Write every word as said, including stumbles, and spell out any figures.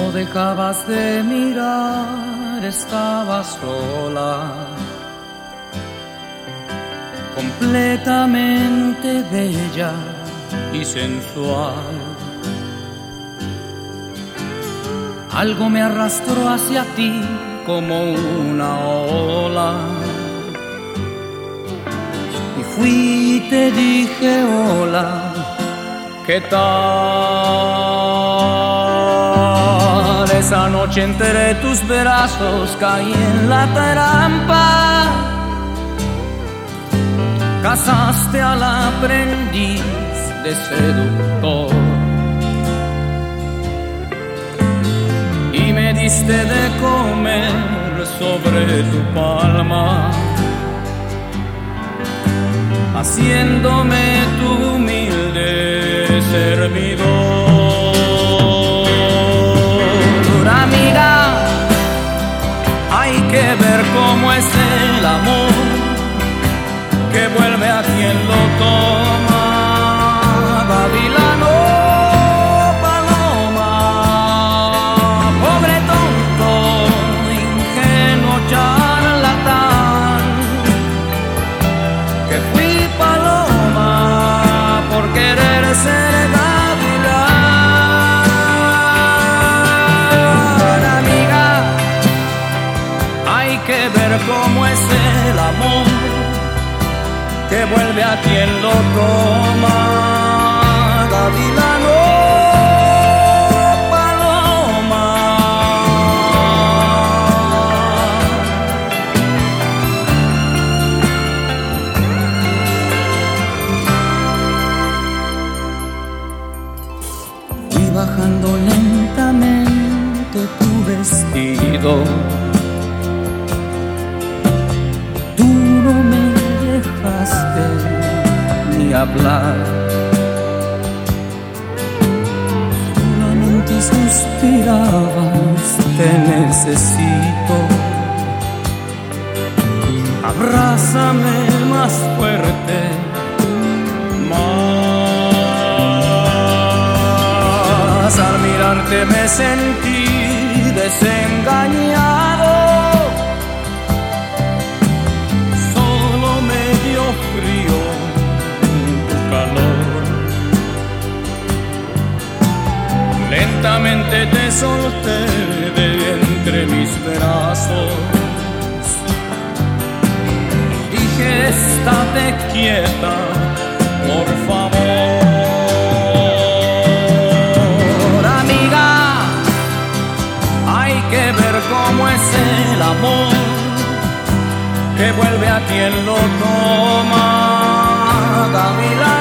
no dejabas de mirar, estaba sola, completamente bella y sensual. Algo me arrastró hacia ti como una ola, y fui y te dije hola, ¿qué tal? Esa noche entre tus brazos caí en la trampa, cazaste al aprendiz de seductor y me diste de comer sobre tu palma, haciéndome tu humilde servidor. Amiga, hay que ver cómo es el amor que vuelve a quien lo toma. Gavilano, paloma, pobre tonto, ingenuo charlatán, que fui paloma por querer ser gavilán. Amiga, hay que ver cómo es el amor que vuelve a quien lo toma. Gavilano, paloma. Fui bajando lentamente tu vestido, tú no me dejaste ni hablar, solamente suspirabas, te necesito, abrázame más fuerte, más. Al mirarte me sentí desengañado, frío tu calor. Lentamente te solté de entre mis brazos, dije estate quieta, por favor. Amiga, hay que ver cómo es el amor que vuelve a quien lo toma. Gavilán.